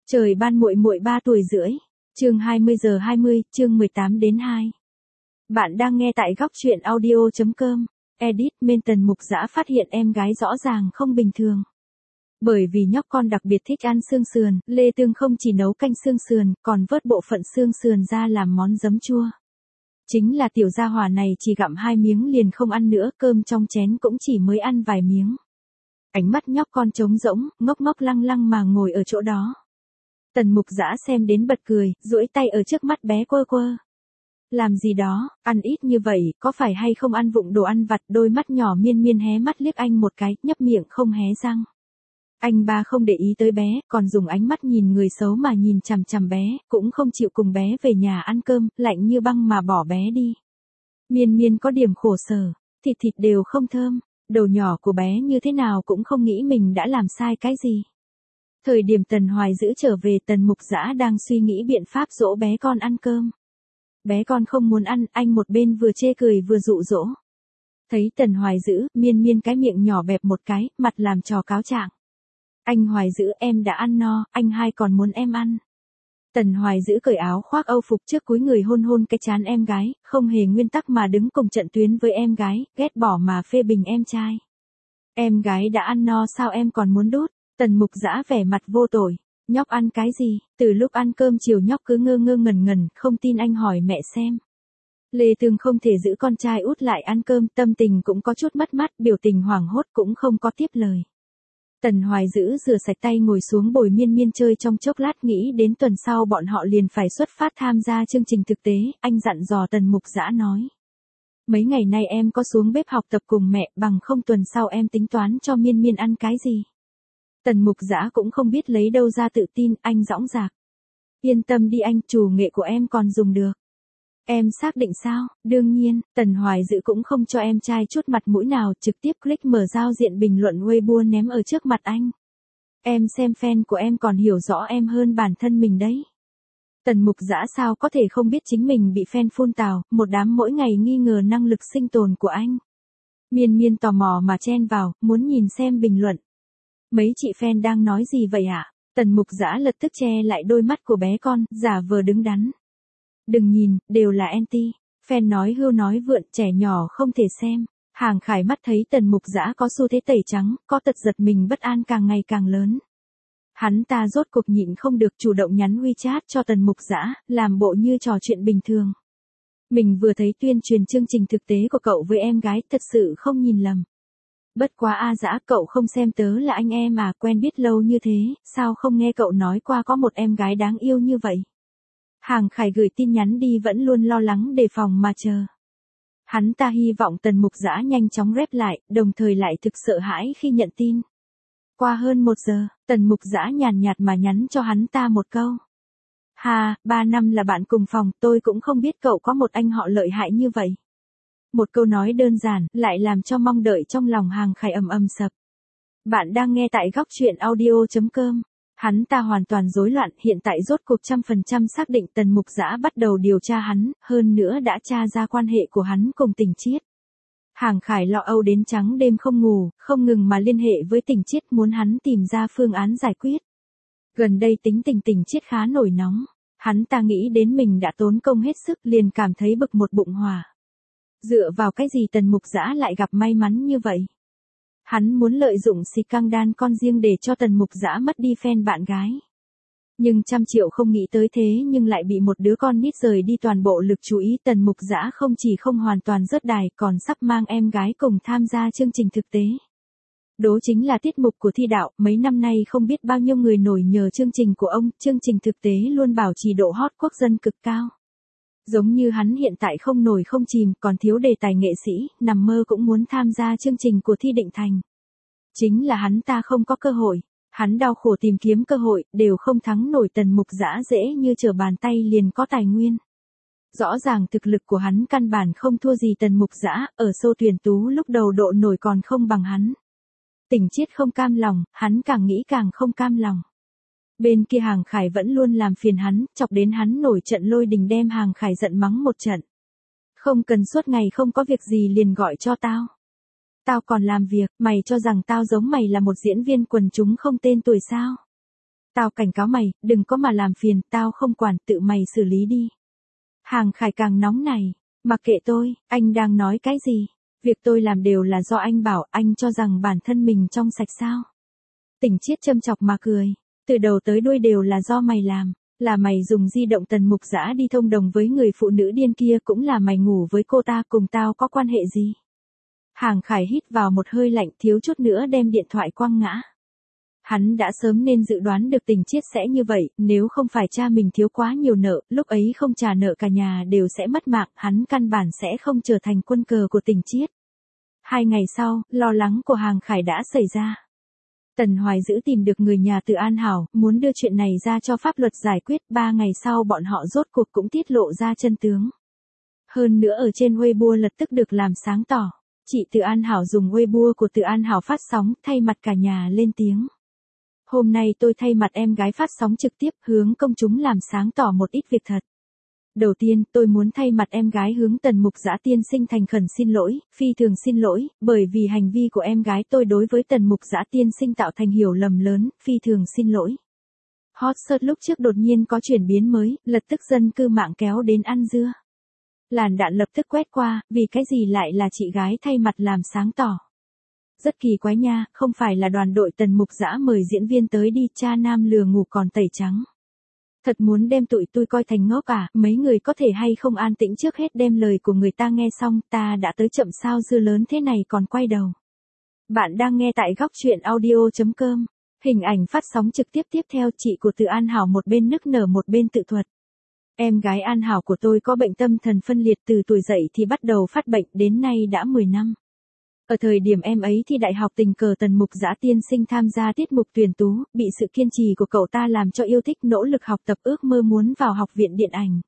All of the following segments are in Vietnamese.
Trời ban muội muội 3 tuổi rưỡi. Chương 20:20, chương 18 đến 2. Bạn đang nghe tại góc truyện audio.com. Edit men Tần Mục Dã phát hiện em gái rõ ràng không bình thường. Bởi vì nhóc con đặc biệt thích ăn xương sườn, Lê Tương không chỉ nấu canh xương sườn, còn vớt bộ phận xương sườn ra làm món giấm chua. Chính là tiểu gia hỏa này chỉ gặm 2 miếng liền không ăn nữa, cơm trong chén cũng chỉ mới ăn vài miếng. Ánh mắt nhóc con trống rỗng, ngốc ngốc lăng lăng mà ngồi ở chỗ đó. Tần Mục Dã xem đến bật cười, duỗi tay ở trước mắt bé quơ quơ. Làm gì đó, ăn ít như vậy, có phải hay không ăn vụng đồ ăn vặt? Đôi mắt nhỏ miên miên hé mắt liếc anh một cái, nhấp miệng không hé răng. Anh ba không để ý tới bé, còn dùng ánh mắt nhìn người xấu mà nhìn chằm chằm bé, cũng không chịu cùng bé về nhà ăn cơm, lạnh như băng mà bỏ bé đi. Miên miên có điểm khổ sở, thịt đều không thơm, đầu nhỏ của bé như thế nào cũng không nghĩ mình đã làm sai cái gì. Thời điểm Tần Hoài Dữ trở về, Tần Mục Dã đang suy nghĩ biện pháp dỗ bé con ăn cơm. Bé con không muốn ăn, anh một bên vừa chê cười vừa dụ dỗ. Thấy Tần Hoài Dữ, miên miên cái miệng nhỏ bẹp một cái, mặt làm trò cáo trạng. Anh Hoài Dữ, em đã ăn no, anh hai còn muốn em ăn. Tần Hoài Dữ cởi áo khoác âu phục trước cúi người hôn hôn cái trán em gái, không hề nguyên tắc mà đứng cùng trận tuyến với em gái, ghét bỏ mà phê bình em trai. Em gái đã ăn no sao em còn muốn đút? Tần Mục Dã vẻ mặt vô tội. Nhóc ăn cái gì? Từ lúc ăn cơm chiều nhóc cứ ngơ ngơ ngẩn ngẩn, không tin anh hỏi mẹ xem. Lê Tương không thể giữ con trai út lại ăn cơm, tâm tình cũng có chút mất mát, biểu tình hoảng hốt cũng không có tiếp lời. Tần Hoài Dữ rửa sạch tay ngồi xuống bồi miên miên chơi trong chốc lát, nghĩ đến tuần sau bọn họ liền phải xuất phát tham gia chương trình thực tế, anh dặn dò Tần Mục Dã nói. Mấy ngày nay em có xuống bếp học tập cùng mẹ, bằng không tuần sau em tính toán cho miên miên ăn cái gì. Tần Mục Dã cũng không biết lấy đâu ra tự tin, anh dõng dạc. Yên tâm đi anh, chủ nghệ của em còn dùng được. Em xác định sao? Đương nhiên, Tần Hoài Dữ cũng không cho em trai chút mặt mũi nào, trực tiếp click mở giao diện bình luận Weibo ném ở trước mặt anh. Em xem fan của em còn hiểu rõ em hơn bản thân mình đấy. Tần Mục Dã sao có thể không biết chính mình bị fan phun tào, một đám mỗi ngày nghi ngờ năng lực sinh tồn của anh. Miên miên tò mò mà chen vào, muốn nhìn xem bình luận. Mấy chị fan đang nói gì vậy ạ? Tần Mục Dã lập tức che lại đôi mắt của bé con, giả vờ đứng đắn. Đừng nhìn, đều là anti. Fan nói hưu nói vượn, trẻ nhỏ không thể xem. Hàng Khải mắt thấy Tần Mục Dã có xu thế tẩy trắng, có tật giật mình bất an càng ngày càng lớn. Hắn ta rốt cuộc nhịn không được, chủ động nhắn WeChat cho Tần Mục Dã, làm bộ như trò chuyện bình thường. Mình vừa thấy tuyên truyền chương trình thực tế của cậu với em gái, thật sự không nhìn lầm. Bất quá A Dã, cậu không xem tớ là anh em à, quen biết lâu như thế, sao không nghe cậu nói qua có một em gái đáng yêu như vậy. Hàng Khải gửi tin nhắn đi, vẫn luôn lo lắng đề phòng mà chờ. Hắn ta hy vọng Tần Mục Dã nhanh chóng rep lại, đồng thời lại thực sợ hãi khi nhận tin. Qua hơn 1 giờ, Tần Mục Dã nhàn nhạt mà nhắn cho hắn ta một câu. Hà, 3 năm là bạn cùng phòng, tôi cũng không biết cậu có một anh họ lợi hại như vậy. Một câu nói đơn giản, lại làm cho mong đợi trong lòng Hàng Khải ầm ầm sập. Bạn đang nghe tại góc truyện audio.com. Hắn ta hoàn toàn rối loạn, hiện tại rốt cuộc 100% xác định Tần Mục Dã bắt đầu điều tra hắn, hơn nữa đã tra ra quan hệ của hắn cùng Tình Chiết. Hàng Khải lo âu đến trắng đêm không ngủ, không ngừng mà liên hệ với Tình Chiết, muốn hắn tìm ra phương án giải quyết. Gần đây tính tình Tình Chiết khá nổi nóng, hắn ta nghĩ đến mình đã tốn công hết sức, liền cảm thấy bực một bụng hỏa. Dựa vào cái gì Tần Mục Dã lại gặp may mắn như vậy? Hắn muốn lợi dụng scandal con riêng để cho Tần Mục Dã mất đi fan bạn gái. Nhưng 100 triệu không nghĩ tới thế, nhưng lại bị một đứa con nít rời đi toàn bộ lực chú ý. Tần Mục Dã không chỉ không hoàn toàn rớt đài, còn sắp mang em gái cùng tham gia chương trình thực tế. Đó chính là tiết mục của thi đạo, mấy năm nay không biết bao nhiêu người nổi nhờ chương trình của ông, chương trình thực tế luôn bảo trì độ hot quốc dân cực cao. Giống như hắn hiện tại không nổi không chìm, còn thiếu đề tài nghệ sĩ, nằm mơ cũng muốn tham gia chương trình của Thi Định Thành. Chính là hắn ta không có cơ hội, hắn đau khổ tìm kiếm cơ hội, đều không thắng nổi Tần Mục Dã, dễ như trở bàn tay liền có tài nguyên. Rõ ràng thực lực của hắn căn bản không thua gì Tần Mục Dã, ở show tuyển tú lúc đầu độ nổi còn không bằng hắn. Tình Chiết không cam lòng, hắn càng nghĩ càng không cam lòng. Bên kia Hàng Khải vẫn luôn làm phiền hắn, chọc đến hắn nổi trận lôi đình, đem Hàng Khải giận mắng một trận. Không cần suốt ngày không có việc gì liền gọi cho tao. Tao còn làm việc, mày cho rằng tao giống mày là một diễn viên quần chúng không tên tuổi sao? Tao cảnh cáo mày, đừng có mà làm phiền, tao không quản, tự mày xử lý đi. Hàng Khải càng nóng này, mặc kệ tôi, anh đang nói cái gì? Việc tôi làm đều là do anh bảo, anh cho rằng bản thân mình trong sạch sao? Tỉnh Chiết châm chọc mà cười, từ đầu tới đuôi đều là do mày làm, là mày dùng di động Tần Mục Dã đi thông đồng với người phụ nữ điên kia, cũng là mày ngủ với cô ta, cùng tao có quan hệ gì? Hàng Khải hít vào một hơi lạnh, thiếu chút nữa đem điện thoại quăng ngã. Hắn đã sớm nên dự đoán được Tình Chiết sẽ như vậy, nếu không phải cha mình thiếu quá nhiều nợ, lúc ấy không trả nợ cả nhà đều sẽ mất mạng, hắn căn bản sẽ không trở thành quân cờ của Tình Chiết. 2 ngày sau, lo lắng của Hàng Khải đã xảy ra. Tần Hoài Dữ tìm được người nhà Từ An Hảo, muốn đưa chuyện này ra cho pháp luật giải quyết, 3 ngày sau bọn họ rốt cuộc cũng tiết lộ ra chân tướng. Hơn nữa ở trên Weibo lập tức được làm sáng tỏ, chị Từ An Hảo dùng Weibo của Từ An Hảo phát sóng, thay mặt cả nhà lên tiếng. Hôm nay tôi thay mặt em gái phát sóng trực tiếp, hướng công chúng làm sáng tỏ một ít việc thật. Đầu tiên, tôi muốn thay mặt em gái hướng Tần Mục Dã tiên sinh thành khẩn xin lỗi, phi thường xin lỗi, bởi vì hành vi của em gái tôi đối với Tần Mục Dã tiên sinh tạo thành hiểu lầm lớn, phi thường xin lỗi. Hot search lúc trước đột nhiên có chuyển biến mới, lập tức dân cư mạng kéo đến ăn dưa. Làn đạn lập tức quét qua, vì cái gì lại là chị gái thay mặt làm sáng tỏ. Rất kỳ quái nha, không phải là đoàn đội Tần Mục Dã mời diễn viên tới đi, cha nam lừa ngủ còn tẩy trắng. Thật muốn đem tụi tôi coi thành ngốc à, mấy người có thể hay không an tĩnh trước hết đem lời của người ta nghe xong, ta đã tới chậm sao dưa lớn thế này còn quay đầu. Bạn đang nghe tại góc truyện audio.com. Hình ảnh phát sóng trực tiếp tiếp theo, chị của Từ An Hảo một bên nức nở một bên tự thuật. Em gái An Hảo của tôi có bệnh tâm thần phân liệt, từ tuổi dậy thì bắt đầu phát bệnh, đến nay đã 10 năm. Ở thời điểm em ấy thi đại học, tình cờ Tần Mục Dã tiên sinh tham gia tiết mục tuyển tú, bị sự kiên trì của cậu ta làm cho yêu thích, nỗ lực học tập, ước mơ muốn vào học viện điện ảnh.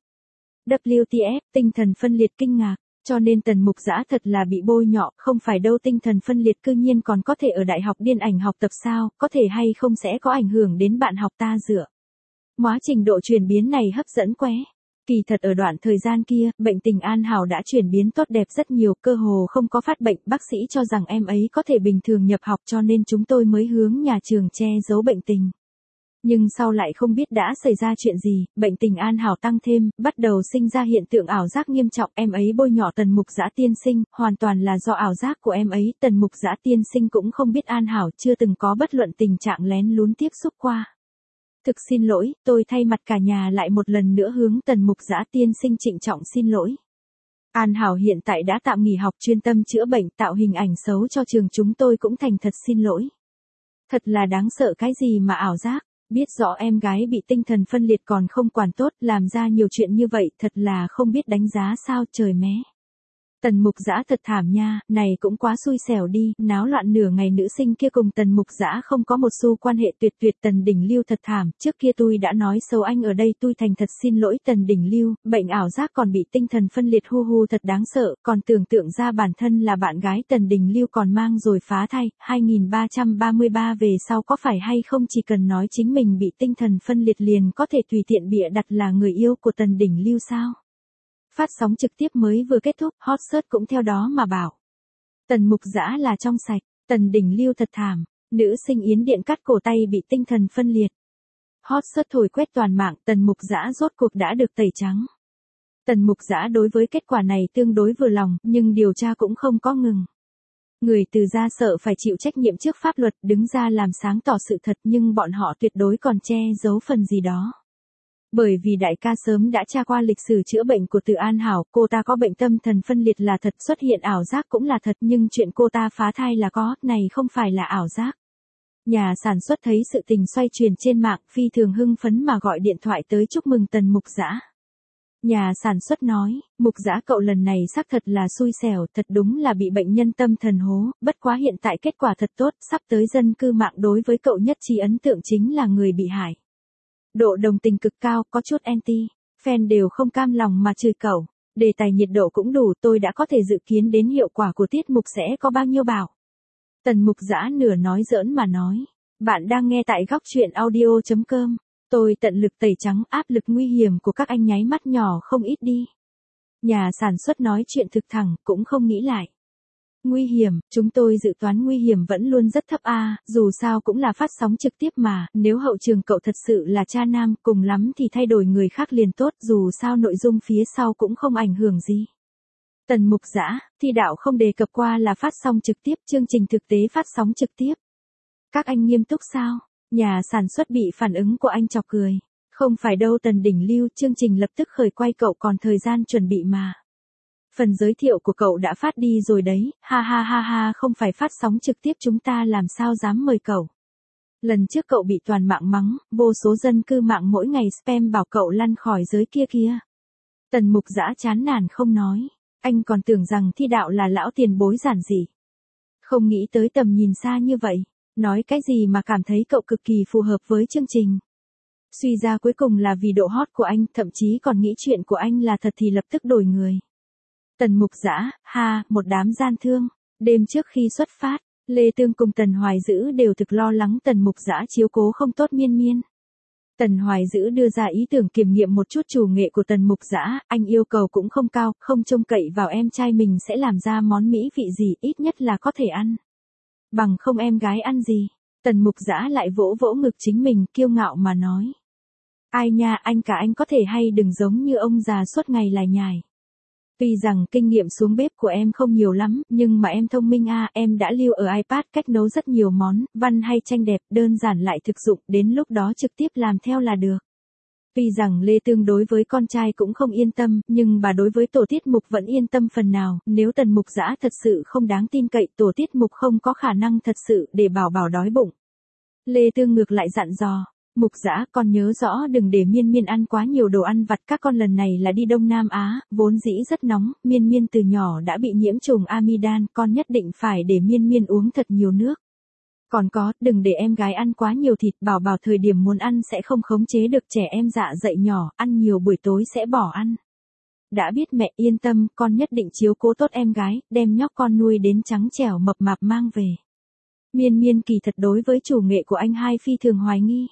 WTF, tinh thần phân liệt, kinh ngạc, cho nên Tần Mục Dã thật là bị bôi nhọ, không phải đâu, tinh thần phân liệt cư nhiên còn có thể ở đại học điện ảnh học tập sao, có thể hay không sẽ có ảnh hưởng đến bạn học ta dựa. Quá trình độ chuyển biến này hấp dẫn quá. Kỳ thật ở đoạn thời gian kia, bệnh tình An Hảo đã chuyển biến tốt đẹp rất nhiều, cơ hồ không có phát bệnh, bác sĩ cho rằng em ấy có thể bình thường nhập học, cho nên chúng tôi mới hướng nhà trường che giấu bệnh tình. Nhưng sau lại không biết đã xảy ra chuyện gì, bệnh tình An Hảo tăng thêm, bắt đầu sinh ra hiện tượng ảo giác nghiêm trọng, em ấy bôi nhọ Tần Mục Dã tiên sinh, hoàn toàn là do ảo giác của em ấy, Tần Mục Dã tiên sinh cũng không biết An Hảo chưa từng có bất luận tình trạng lén lún tiếp xúc qua. Thực xin lỗi, tôi thay mặt cả nhà lại một lần nữa hướng Tần Mục Dã tiên sinh trịnh trọng xin lỗi. An Hảo hiện tại đã tạm nghỉ học, chuyên tâm chữa bệnh, tạo hình ảnh xấu cho trường, chúng tôi cũng thành thật xin lỗi. Thật là đáng sợ, cái gì mà ảo giác, biết rõ em gái bị tinh thần phân liệt còn không quản tốt, làm ra nhiều chuyện như vậy, thật là không biết đánh giá sao, trời mé. Tần Mục Dã thật thảm nha, này cũng quá xui xẻo đi, náo loạn nửa ngày, nữ sinh kia cùng Tần Mục Dã không có một xu quan hệ, tuyệt tuyệt, Tần Đình Lưu thật thảm, trước kia tôi đã nói xấu anh ở đây, tôi thành thật xin lỗi Tần Đình Lưu, bệnh ảo giác còn bị tinh thần phân liệt, hu hu, thật đáng sợ, còn tưởng tượng ra bản thân là bạn gái Tần Đình Lưu còn mang rồi phá thai, 2333 về sau có phải hay không chỉ cần nói chính mình bị tinh thần phân liệt liền có thể tùy tiện bịa đặt là người yêu của Tần Đình Lưu sao? Phát sóng trực tiếp mới vừa kết thúc, hot search cũng theo đó mà bảo. Tần Mục Dã là trong sạch, Tần Đình Lưu thật thảm, nữ sinh Yến Điện cắt cổ tay bị tinh thần phân liệt. Hot search thổi quét toàn mạng, Tần Mục Dã rốt cuộc đã được tẩy trắng. Tần Mục Dã đối với kết quả này tương đối vừa lòng, nhưng điều tra cũng không có ngừng. Người Từ gia sợ phải chịu trách nhiệm trước pháp luật, đứng ra làm sáng tỏ sự thật, nhưng bọn họ tuyệt đối còn che giấu phần gì đó. Bởi vì đại ca sớm đã tra qua lịch sử chữa bệnh của Từ An Hảo, cô ta có bệnh tâm thần phân liệt là thật, xuất hiện ảo giác cũng là thật, nhưng chuyện cô ta phá thai là có, này không phải là ảo giác. Nhà sản xuất thấy sự tình xoay chuyển trên mạng, phi thường hưng phấn mà gọi điện thoại tới chúc mừng Tần Mục Dã. Nhà sản xuất nói, Mục Dã cậu lần này xác thật là xui xẻo, thật đúng là bị bệnh nhân tâm thần hố, bất quá hiện tại kết quả thật tốt, sắp tới dân cư mạng đối với cậu nhất trí ấn tượng chính là người bị hại. Độ đồng tình cực cao, có chút anti, fan đều không cam lòng mà chửi cậu, đề tài nhiệt độ cũng đủ, tôi đã có thể dự kiến đến hiệu quả của tiết mục sẽ có bao nhiêu bảo. Tần Mục Dã nửa nói giỡn mà nói, bạn đang nghe tại góc truyện audio.com, tôi tận lực tẩy trắng, áp lực nguy hiểm của các anh nháy mắt nhỏ không ít đi. Nhà sản xuất nói chuyện thực thẳng, cũng không nghĩ lại. Nguy hiểm, chúng tôi dự toán nguy hiểm vẫn luôn rất thấp dù sao cũng là phát sóng trực tiếp mà, nếu hậu trường cậu thật sự là cha nam, cùng lắm thì thay đổi người khác liền tốt, dù sao nội dung phía sau cũng không ảnh hưởng gì. Tần Mục Dã, Thi Đạo không đề cập qua là phát sóng trực tiếp, chương trình thực tế phát sóng trực tiếp. Các anh nghiêm túc sao? Nhà sản xuất bị phản ứng của anh chọc cười. Không phải đâu Tần Đỉnh Lưu, chương trình lập tức khởi quay cậu còn thời gian chuẩn bị mà. Phần giới thiệu của cậu đã phát đi rồi đấy, ha ha ha ha, không phải phát sóng trực tiếp chúng ta làm sao dám mời cậu. Lần trước cậu bị toàn mạng mắng, vô số dân cư mạng mỗi ngày spam bảo cậu lăn khỏi giới kia kia. Tần Mục Dã chán nản không nói, anh còn tưởng rằng Thi Đạo là lão tiền bối giản dị. Không nghĩ tới tầm nhìn xa như vậy, nói cái gì mà cảm thấy cậu cực kỳ phù hợp với chương trình. Suy ra cuối cùng là vì độ hot của anh, thậm chí còn nghĩ chuyện của anh là thật thì lập tức đổi người. Tần Mục Dã, một đám gian thương. Đêm trước khi xuất phát, Lê Tương cùng Tần Hoài Dữ đều thực lo lắng Tần Mục Dã chiếu cố không tốt Miên Miên. Tần Hoài Dữ đưa ra ý tưởng kiểm nghiệm một chút chủ nghệ của Tần Mục Dã, anh yêu cầu cũng không cao, không trông cậy vào em trai mình sẽ làm ra món mỹ vị gì, ít nhất là có thể ăn. Bằng không em gái ăn gì. Tần Mục Dã lại vỗ vỗ ngực chính mình, kiêu ngạo mà nói. Ai nha, anh cả anh có thể hay đừng giống như ông già suốt ngày lải nhải. Tuy rằng kinh nghiệm xuống bếp của em không nhiều lắm, nhưng mà em thông minh em đã lưu ở iPad cách nấu rất nhiều món, văn hay tranh đẹp, đơn giản lại thực dụng, đến lúc đó trực tiếp làm theo là được. Tuy rằng Lê Tương đối với con trai cũng không yên tâm, nhưng bà đối với tổ tiết mục vẫn yên tâm phần nào, nếu Tần Mục Dã thật sự không đáng tin cậy, tổ tiết mục không có khả năng thật sự để bảo đói bụng. Lê Tương ngược lại dặn dò. Mục Dã, con nhớ rõ đừng để Miên Miên ăn quá nhiều đồ ăn vặt, các con lần này là đi Đông Nam Á, vốn dĩ rất nóng, Miên Miên từ nhỏ đã bị nhiễm trùng amidan, con nhất định phải để Miên Miên uống thật nhiều nước. Còn có, đừng để em gái ăn quá nhiều thịt, bảo thời điểm muốn ăn sẽ không khống chế được, trẻ em dạ dày nhỏ, ăn nhiều buổi tối sẽ bỏ ăn. Đã biết mẹ, yên tâm, con nhất định chiếu cố tốt em gái, đem nhóc con nuôi đến trắng trẻo mập mạp mang về. Miên Miên kỳ thật đối với chủ nghệ của anh hai phi thường hoài nghi.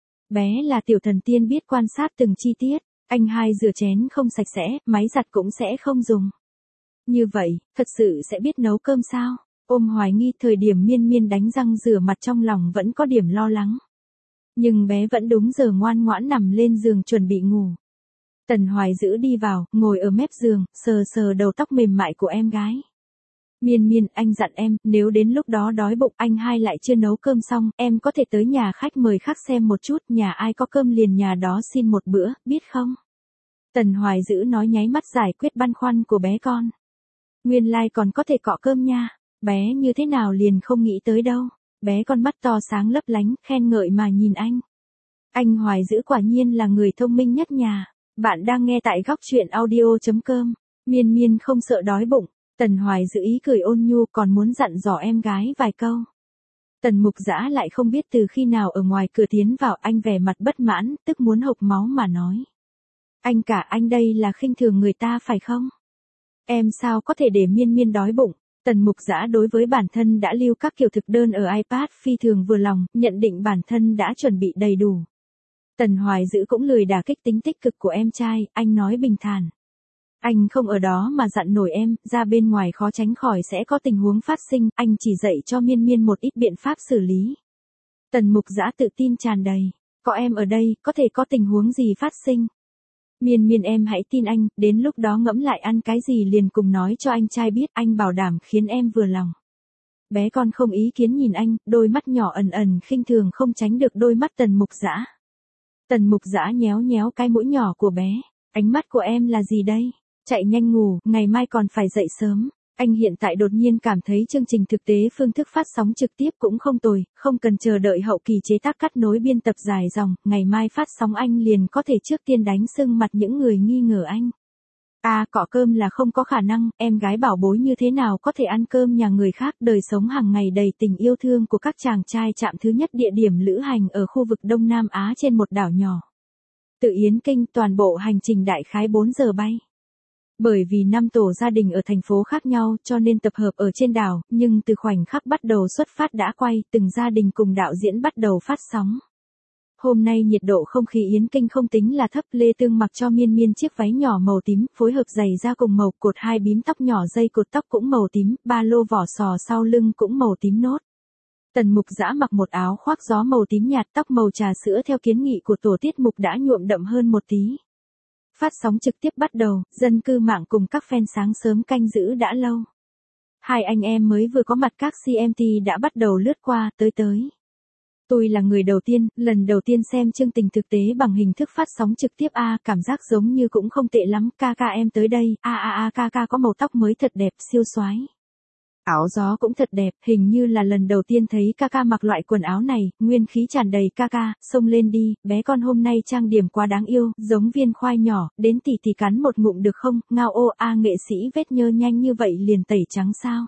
Bé là tiểu thần tiên biết quan sát từng chi tiết, anh hai rửa chén không sạch sẽ, máy giặt cũng sẽ không dùng. Như vậy, thật sự sẽ biết nấu cơm sao? Ôm hoài nghi thời điểm Miên Miên đánh răng rửa mặt trong lòng vẫn có điểm lo lắng. Nhưng bé vẫn đúng giờ ngoan ngoãn nằm lên giường chuẩn bị ngủ. Tần Hoài Dữ đi vào, ngồi ở mép giường, sờ đầu tóc mềm mại của em gái. Miên Miên, anh dặn em, nếu đến lúc đó đói bụng anh hai lại chưa nấu cơm xong, em có thể tới nhà khách mời khác xem một chút, nhà ai có cơm liền nhà đó xin một bữa, biết không? Tần Hoài Dữ nói nháy mắt giải quyết băn khoăn của bé con. Nguyên lai còn có thể cọ cơm nha, bé như thế nào liền không nghĩ tới đâu, bé con mắt to sáng lấp lánh, khen ngợi mà nhìn anh. Anh Hoài Dữ quả nhiên là người thông minh nhất nhà, bạn đang nghe tại góc truyện audio.com, Miên Miên không sợ đói bụng. Tần Hoài Dữ ý cười ôn nhu còn muốn dặn dò em gái vài câu. Tần Mục Dã lại không biết từ khi nào ở ngoài cửa tiến vào, anh vẻ mặt bất mãn, tức muốn hộc máu mà nói. Anh cả, anh đây là khinh thường người ta phải không? Em sao có thể để Miên Miên đói bụng? Tần Mục Dã đối với bản thân đã lưu các kiểu thực đơn ở iPad phi thường vừa lòng, nhận định bản thân đã chuẩn bị đầy đủ. Tần Hoài Dữ cũng lười đả kích tính tích cực của em trai, anh nói bình thản. Anh không ở đó mà dặn nổi em, ra bên ngoài khó tránh khỏi sẽ có tình huống phát sinh, anh chỉ dạy cho Miên Miên một ít biện pháp xử lý. Tần Mục Dã tự tin tràn đầy, có em ở đây, có thể có tình huống gì phát sinh. Miên Miên em hãy tin anh, đến lúc đó ngẫm lại ăn cái gì liền cùng nói cho anh trai biết, anh bảo đảm khiến em vừa lòng. Bé con không ý kiến nhìn anh, đôi mắt nhỏ ẩn khinh thường không tránh được đôi mắt Tần Mục Dã. Tần Mục Dã nhéo nhéo cái mũi nhỏ của bé, ánh mắt của em là gì đây? Chạy nhanh ngủ, ngày mai còn phải dậy sớm. Anh hiện tại đột nhiên cảm thấy chương trình thực tế phương thức phát sóng trực tiếp cũng không tồi, không cần chờ đợi hậu kỳ chế tác cắt nối biên tập dài dòng, ngày mai phát sóng anh liền có thể trước tiên đánh sưng mặt những người nghi ngờ anh. Cọ cơm là không có khả năng, em gái bảo bối như thế nào có thể ăn cơm nhà người khác, đời sống hàng ngày đầy tình yêu thương của các chàng trai chạm thứ nhất địa điểm lữ hành ở khu vực Đông Nam Á trên một đảo nhỏ. Từ Yến Kinh toàn bộ hành trình đại khái 4 giờ bay. Bởi vì 5 tổ gia đình ở thành phố khác nhau cho nên tập hợp ở trên đảo, nhưng từ khoảnh khắc bắt đầu xuất phát đã quay, từng gia đình cùng đạo diễn bắt đầu phát sóng. Hôm nay nhiệt độ không khí Yến Kinh không tính là thấp, Lê Tương mặc cho Miên Miên chiếc váy nhỏ màu tím, phối hợp giày da cùng màu cột hai bím tóc nhỏ dây cột tóc cũng màu tím, ba lô vỏ sò sau lưng cũng màu tím nốt. Tần Mục Dã mặc một áo khoác gió màu tím nhạt, tóc màu trà sữa theo kiến nghị của tổ tiết mục đã nhuộm đậm hơn một tí. Phát sóng trực tiếp bắt đầu, dân cư mạng cùng các fan sáng sớm canh giữ đã lâu. Hai anh em mới vừa có mặt các CMT đã bắt đầu lướt qua, tới. Tôi là người đầu tiên, lần đầu tiên xem chương trình thực tế bằng hình thức phát sóng trực tiếp cảm giác giống như cũng không tệ lắm, ca em tới đây, ca có màu tóc mới thật đẹp, siêu xoái. Áo gió cũng thật đẹp, hình như là lần đầu tiên thấy ca mặc loại quần áo này, nguyên khí tràn đầy ca, xông lên đi, bé con hôm nay trang điểm quá đáng yêu, giống viên khoai nhỏ, đến tỷ cắn một ngụm được không, ngao ô nghệ sĩ vết nhơ nhanh như vậy liền tẩy trắng sao?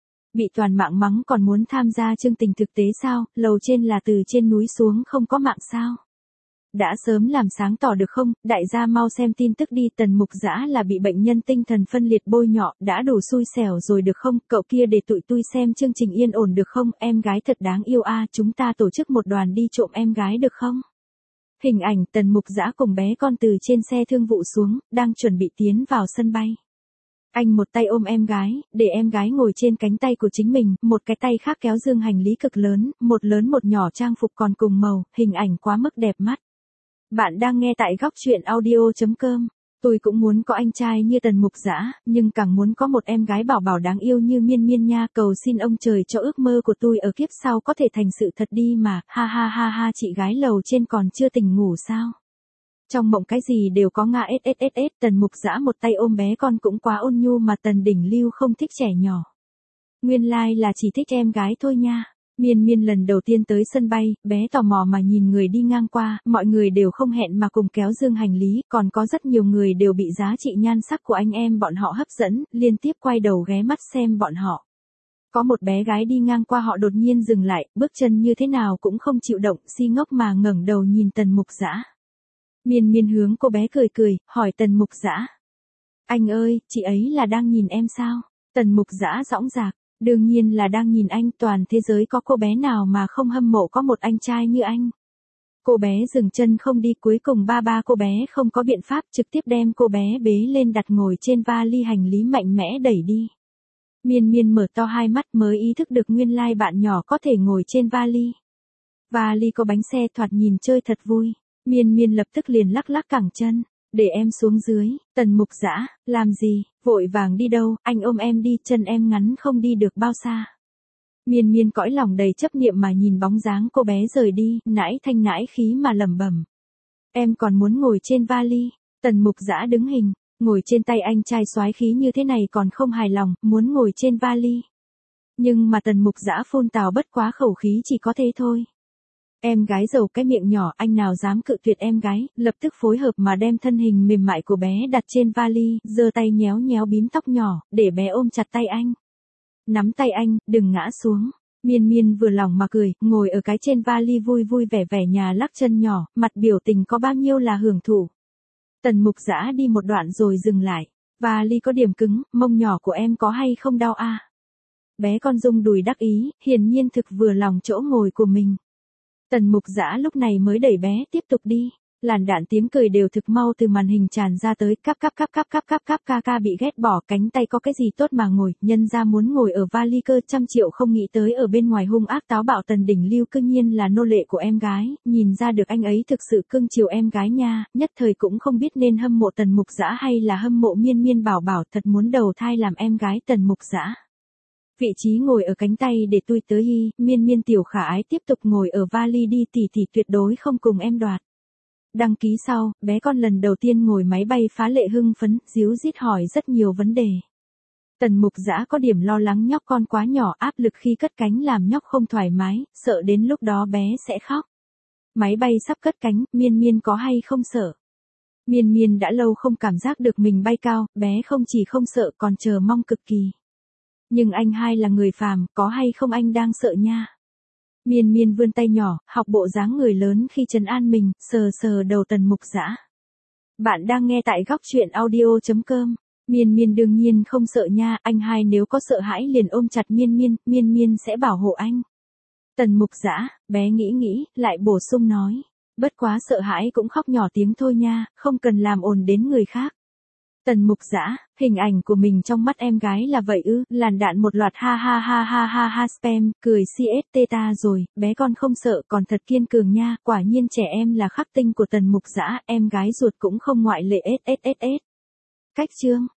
Bị toàn mạng mắng còn muốn tham gia chương trình thực tế sao, lầu trên là từ trên núi xuống không có mạng sao? Đã sớm làm sáng tỏ được không, đại gia mau xem tin tức đi. Tần Mục Dã là bị bệnh nhân tinh thần phân liệt bôi nhọ, đã đủ xui xẻo rồi được không, cậu kia để tụi tôi xem chương trình yên ổn được không, em gái thật đáng yêu chúng ta tổ chức một đoàn đi trộm em gái được không? Hình ảnh Tần Mục Dã cùng bé con từ trên xe thương vụ xuống, đang chuẩn bị tiến vào sân bay. Anh một tay ôm em gái, để em gái ngồi trên cánh tay của chính mình, một cái tay khác kéo dương hành lý cực lớn, một lớn một nhỏ trang phục còn cùng màu, hình ảnh quá mức đẹp mắt. Bạn đang nghe tại góc truyện audio.com. Tôi cũng muốn có anh trai như Tần Mục Dã, nhưng càng muốn có một em gái bảo bảo đáng yêu như Miên Miên nha, cầu xin ông trời cho ước mơ của tôi ở kiếp sau có thể thành sự thật đi mà, ha, chị gái lầu trên còn chưa tỉnh ngủ sao? Trong mộng cái gì đều có nga sss, Tần Mục Dã một tay ôm bé con cũng quá ôn nhu mà Tần Đỉnh Lưu không thích trẻ nhỏ. Nguyên lai là chỉ thích em gái thôi nha. Miên Miên lần đầu tiên tới sân bay, bé tò mò mà nhìn người đi ngang qua, mọi người đều không hẹn mà cùng kéo dương hành lý, còn có rất nhiều người đều bị giá trị nhan sắc của anh em bọn họ hấp dẫn, liên tiếp quay đầu ghé mắt xem bọn họ. Có một bé gái đi ngang qua họ đột nhiên dừng lại, bước chân như thế nào cũng không chịu động, si ngốc mà ngẩng đầu nhìn Tần Mục Dã. Miên Miên hướng cô bé cười, hỏi Tần Mục Dã. Anh ơi, chị ấy là đang nhìn em sao? Tần Mục Dã dõng dạc. Đương nhiên là đang nhìn anh, toàn thế giới có cô bé nào mà không hâm mộ có một anh trai như anh. Cô bé dừng chân không đi, cuối cùng ba cô bé không có biện pháp, trực tiếp đem cô bé bế lên đặt ngồi trên vali hành lý mạnh mẽ đẩy đi. Miên Miên mở to hai mắt mới ý thức được nguyên lai bạn nhỏ có thể ngồi trên vali. Vali có bánh xe thoạt nhìn chơi thật vui. Miên Miên lập tức liền lắc cẳng chân. Để em xuống dưới. Tần Mục Dã, làm gì, vội vàng đi đâu, anh ôm em đi, chân em ngắn không đi được bao xa. Miên Miên cõi lòng đầy chấp niệm mà nhìn bóng dáng cô bé rời đi, nãi thanh nãi khí mà lẩm bẩm. Em còn muốn ngồi trên vali. Tần Mục Dã đứng hình, ngồi trên tay anh trai soái khí như thế này còn không hài lòng, muốn ngồi trên vali. Nhưng mà Tần Mục Dã phun tào bất quá khẩu khí chỉ có thế thôi. Em gái giàu cái miệng nhỏ, anh nào dám cự tuyệt em gái, lập tức phối hợp mà đem thân hình mềm mại của bé đặt trên vali, giơ tay nhéo bím tóc nhỏ, để bé ôm chặt tay anh. Nắm tay anh, đừng ngã xuống. Miên Miên vừa lòng mà cười, ngồi ở cái trên vali vui vẻ nhà lắc chân nhỏ, mặt biểu tình có bao nhiêu là hưởng thụ. Tần Mục Dã đi một đoạn rồi dừng lại. Vali có điểm cứng, mông nhỏ của em có hay không đau Bé con rung đùi đắc ý, hiển nhiên thực vừa lòng chỗ ngồi của mình. Tần Mục Dã lúc này mới đẩy bé tiếp tục đi. Làn đạn tiếng cười đều thực mau từ màn hình tràn ra tới, cắp ca bị ghét bỏ, cánh tay có cái gì tốt mà ngồi, nhân ra muốn ngồi ở vali cơ, 100 triệu không nghĩ tới ở bên ngoài hung ác táo bạo. Tần Đỉnh Lưu cư nhiên là nô lệ của em gái, nhìn ra được anh ấy thực sự cưng chiều em gái nha, nhất thời cũng không biết nên hâm mộ Tần Mục Dã hay là hâm mộ Miên Miên bảo bảo, thật muốn đầu thai làm em gái Tần Mục Dã. Vị trí ngồi ở cánh tay để tôi tới Miên Miên tiểu khả ái tiếp tục ngồi ở vali đi, tỷ tuyệt đối không cùng em đoạt. Đăng ký sau, bé con lần đầu tiên ngồi máy bay phá lệ hưng phấn, díu dít hỏi rất nhiều vấn đề. Tần Mục Dã có điểm lo lắng nhóc con quá nhỏ, áp lực khi cất cánh làm nhóc không thoải mái, sợ đến lúc đó bé sẽ khóc. Máy bay sắp cất cánh, Miên Miên có hay không sợ? Miên Miên đã lâu không cảm giác được mình bay cao, bé không chỉ không sợ còn chờ mong cực kỳ. Nhưng anh hai là người phàm, có hay không anh đang sợ nha. Miên Miên vươn tay nhỏ, học bộ dáng người lớn khi trấn an mình, sờ đầu Tần Mục Dã. Bạn đang nghe tại góc truyện audio.com. Miên Miên đương nhiên không sợ nha, anh hai nếu có sợ hãi liền ôm chặt Miên Miên sẽ bảo hộ anh. Tần Mục Dã, bé nghĩ, lại bổ sung nói. Bất quá sợ hãi cũng khóc nhỏ tiếng thôi nha, không cần làm ồn đến người khác. Tần Mục Dã, hình ảnh của mình trong mắt em gái là vậy ư, làn đạn một loạt ha ha ha ha ha ha spam, cười CST ta rồi, bé con không sợ còn thật kiên cường nha, quả nhiên trẻ em là khắc tinh của Tần Mục Dã, em gái ruột cũng không ngoại lệ SSSS. Cách chương